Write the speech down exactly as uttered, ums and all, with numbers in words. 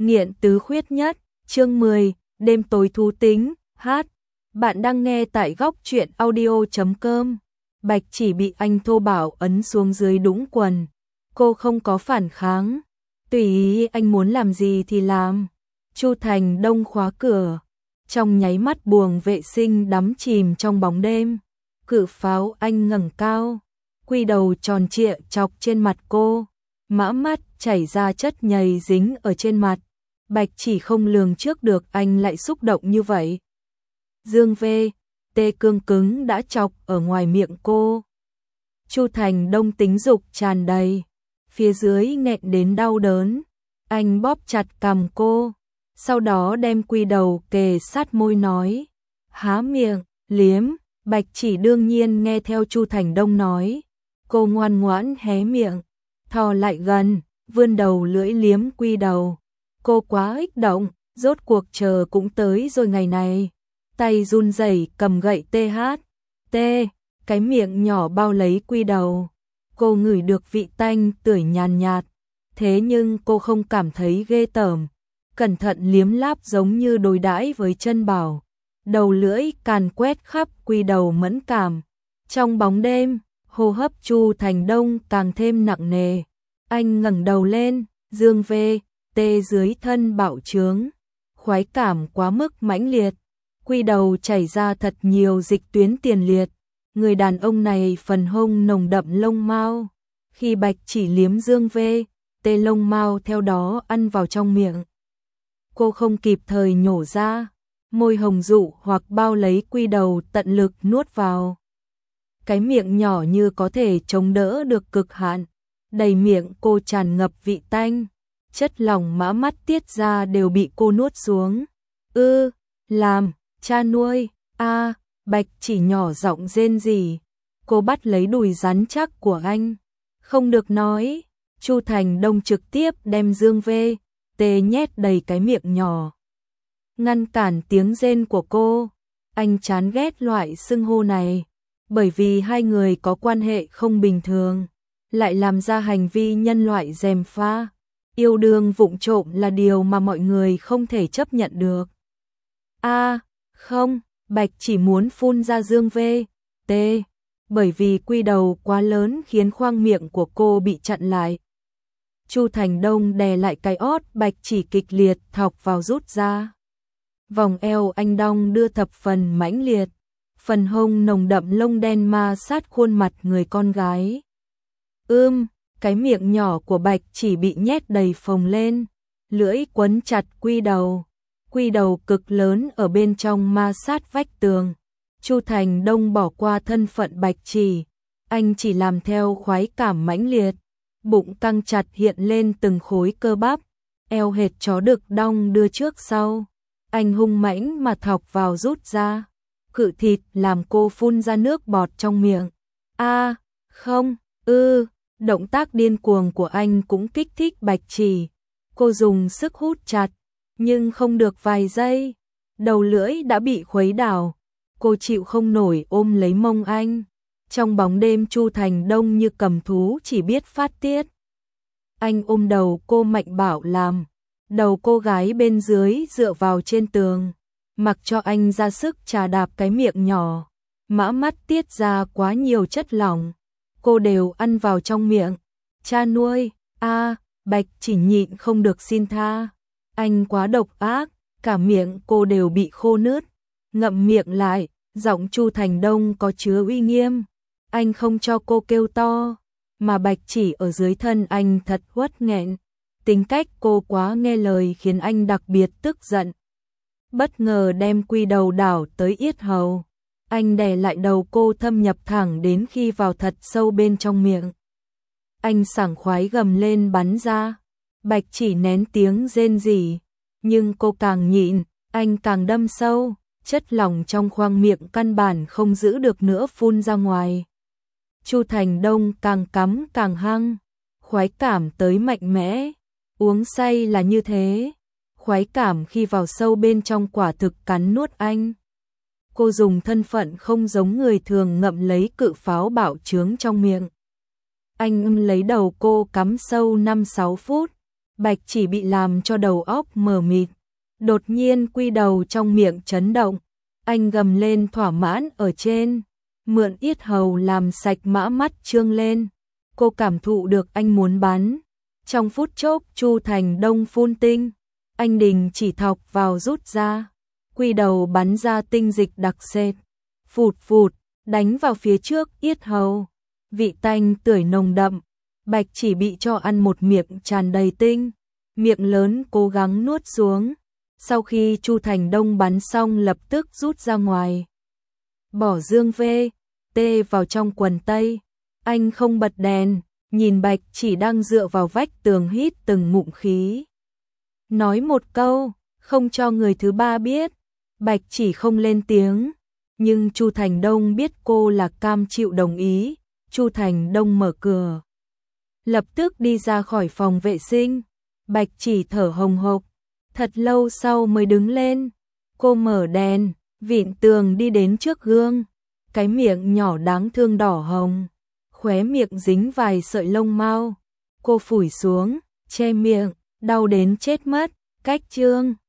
Nghiện tứ khuyết nhất, chương mười, đêm tối thú tính, hát. Bạn đang nghe tại góc truyện audio chấm com. Bạch Chỉ bị anh thô bạo ấn xuống dưới đũng quần. Cô không có phản kháng. Tùy ý anh muốn làm gì thì làm. Chu Thành Đông khóa cửa. Trong nháy mắt buồng vệ sinh đắm chìm trong bóng đêm. Cự pháo anh ngẩng cao. Quy đầu tròn trịa chọc trên mặt cô. Mã mắt chảy ra chất nhầy dính ở trên mặt. Bạch Chỉ không lường trước được anh lại xúc động như vậy. Dương V, tê cương cứng đã chọc ở ngoài miệng cô. Chu Thành Đông tính dục tràn đầy, phía dưới nghẹn đến đau đớn. Anh bóp chặt cằm cô, sau đó đem quy đầu kề sát môi nói, há miệng, liếm. Bạch Chỉ đương nhiên nghe theo Chu Thành Đông nói. Cô ngoan ngoãn hé miệng, thò lại gần, vươn đầu lưỡi liếm quy đầu. Cô quá kích động, rốt cuộc chờ cũng tới rồi ngày này. Tay run rẩy cầm gậy tê hát, tê, cái miệng nhỏ bao lấy quy đầu. Cô ngửi được vị tanh tưởi nhàn nhạt, thế nhưng cô không cảm thấy ghê tởm. Cẩn thận liếm láp giống như đối đãi với chân bảo. Đầu lưỡi càn quét khắp quy đầu mẫn cảm. Trong bóng đêm, hô hấp Chu Thành Đông càng thêm nặng nề. Anh ngẩng đầu lên, Dương V, tê dưới thân bạo trướng. Khoái cảm quá mức mãnh liệt. Quy đầu chảy ra thật nhiều dịch tuyến tiền liệt. Người đàn ông này phần hông nồng đậm lông mao. Khi Bạch Chỉ liếm Dương V, tê lông mao theo đó ăn vào trong miệng. Cô không kịp thời nhổ ra. Môi hồng dụ hoặc bao lấy quy đầu tận lực nuốt vào. Cái miệng nhỏ như có thể chống đỡ được cực hạn. Đầy miệng cô tràn ngập vị tanh. Chất lỏng mã mắt tiết ra đều bị cô nuốt xuống. Ư, làm, cha nuôi, a. Bạch Chỉ nhỏ giọng rên rỉ. Cô bắt lấy đùi rắn chắc của anh. Không được nói. Chu Thành Đông trực tiếp đem Dương V, tê nhét đầy cái miệng nhỏ. Ngăn cản tiếng rên của cô. Anh chán ghét loại xưng hô này. Bởi vì hai người có quan hệ không bình thường. Lại làm ra hành vi nhân loại gièm pha. Yêu đương vụng trộm là điều mà mọi người không thể chấp nhận được. A, à, không, Bạch Chỉ muốn phun ra Dương V, T, bởi vì quy đầu quá lớn khiến khoang miệng của cô bị chặn lại. Chu Thành Đông đè lại cái ót Bạch Chỉ kịch liệt thọc vào rút ra. Vòng eo anh đong đưa thập phần mãnh liệt, phần hông nồng đậm lông đen ma sát khuôn mặt người con gái. Ưm, cái miệng nhỏ của Bạch Chỉ bị nhét đầy phồng lên, lưỡi quấn chặt quy đầu. Quy đầu cực lớn ở bên trong ma sát vách tường. Chu Thành Đông bỏ qua thân phận Bạch Chỉ, anh chỉ làm theo khoái cảm mãnh liệt. Bụng căng chặt hiện lên từng khối cơ bắp, eo hệt chó đực đong đưa trước sau. Anh hung mãnh mà thọc vào rút ra. Cự thịt làm cô phun ra nước bọt trong miệng. A, à, không, ư, động tác điên cuồng của anh cũng kích thích Bạch Chỉ. Cô dùng sức hút chặt, nhưng không được vài giây, đầu lưỡi đã bị khuấy đảo. Cô chịu không nổi ôm lấy mông anh. Trong bóng đêm Chu Thành Đông như cầm thú chỉ biết phát tiết. Anh ôm đầu cô mạnh bạo làm. Đầu cô gái bên dưới dựa vào trên tường. Mặc cho anh ra sức chà đạp cái miệng nhỏ. Mã mắt tiết ra quá nhiều chất lỏng. Cô đều ăn vào trong miệng. Cha nuôi, a, à, Bạch Chỉ nhịn không được xin tha. Anh quá độc ác, cả miệng cô đều bị khô nứt. Ngậm miệng lại, giọng Chu Thành Đông có chứa uy nghiêm. Anh không cho cô kêu to, mà Bạch Chỉ ở dưới thân anh thật uất nghẹn. Tính cách cô quá nghe lời khiến anh đặc biệt tức giận. Bất ngờ đem quy đầu đảo tới yết hầu. Anh đè lại đầu cô thâm nhập thẳng đến khi vào thật sâu bên trong miệng. Anh sảng khoái gầm lên bắn ra. Bạch Chỉ nén tiếng rên rỉ, nhưng cô càng nhịn, anh càng đâm sâu, chất lỏng trong khoang miệng căn bản không giữ được nữa phun ra ngoài. Chu Thành Đông càng cắm càng hăng, khoái cảm tới mạnh mẽ, uống say là như thế, khoái cảm khi vào sâu bên trong quả thực cắn nuốt anh. Cô dùng thân phận không giống người thường ngậm lấy cự pháo bạo trướng trong miệng. Anh lấy đầu cô cắm sâu năm sáu phút. Bạch Chỉ bị làm cho đầu óc mờ mịt. Đột nhiên quy đầu trong miệng chấn động. Anh gầm lên thỏa mãn ở trên. Mượn yết hầu làm sạch mã mắt trương lên. Cô cảm thụ được anh muốn bắn. Trong phút chốc Chu Thành Đông phun tinh. Anh đình chỉ thọc vào rút ra. Quy đầu bắn ra tinh dịch đặc sệt. Phụt phụt, đánh vào phía trước yết hầu. Vị tanh tưởi nồng đậm. Bạch Chỉ bị cho ăn một miệng tràn đầy tinh. Miệng lớn cố gắng nuốt xuống. Sau khi Chu Thành Đông bắn xong lập tức rút ra ngoài. Bỏ dương vê, tê vào trong quần tây. Anh không bật đèn, nhìn Bạch Chỉ đang dựa vào vách tường hít từng ngụm khí. Nói một câu, không cho người thứ ba biết. Bạch Chỉ không lên tiếng, nhưng Chu Thành Đông biết cô là cam chịu đồng ý. Chu Thành Đông mở cửa, lập tức đi ra khỏi phòng vệ sinh. Bạch Chỉ thở hồng hộc, thật lâu sau mới đứng lên. Cô mở đèn, vịn tường đi đến trước gương. Cái miệng nhỏ đáng thương đỏ hồng, khóe miệng dính vài sợi lông mao. Cô phủi xuống, che miệng, đau đến chết mất. Cách chương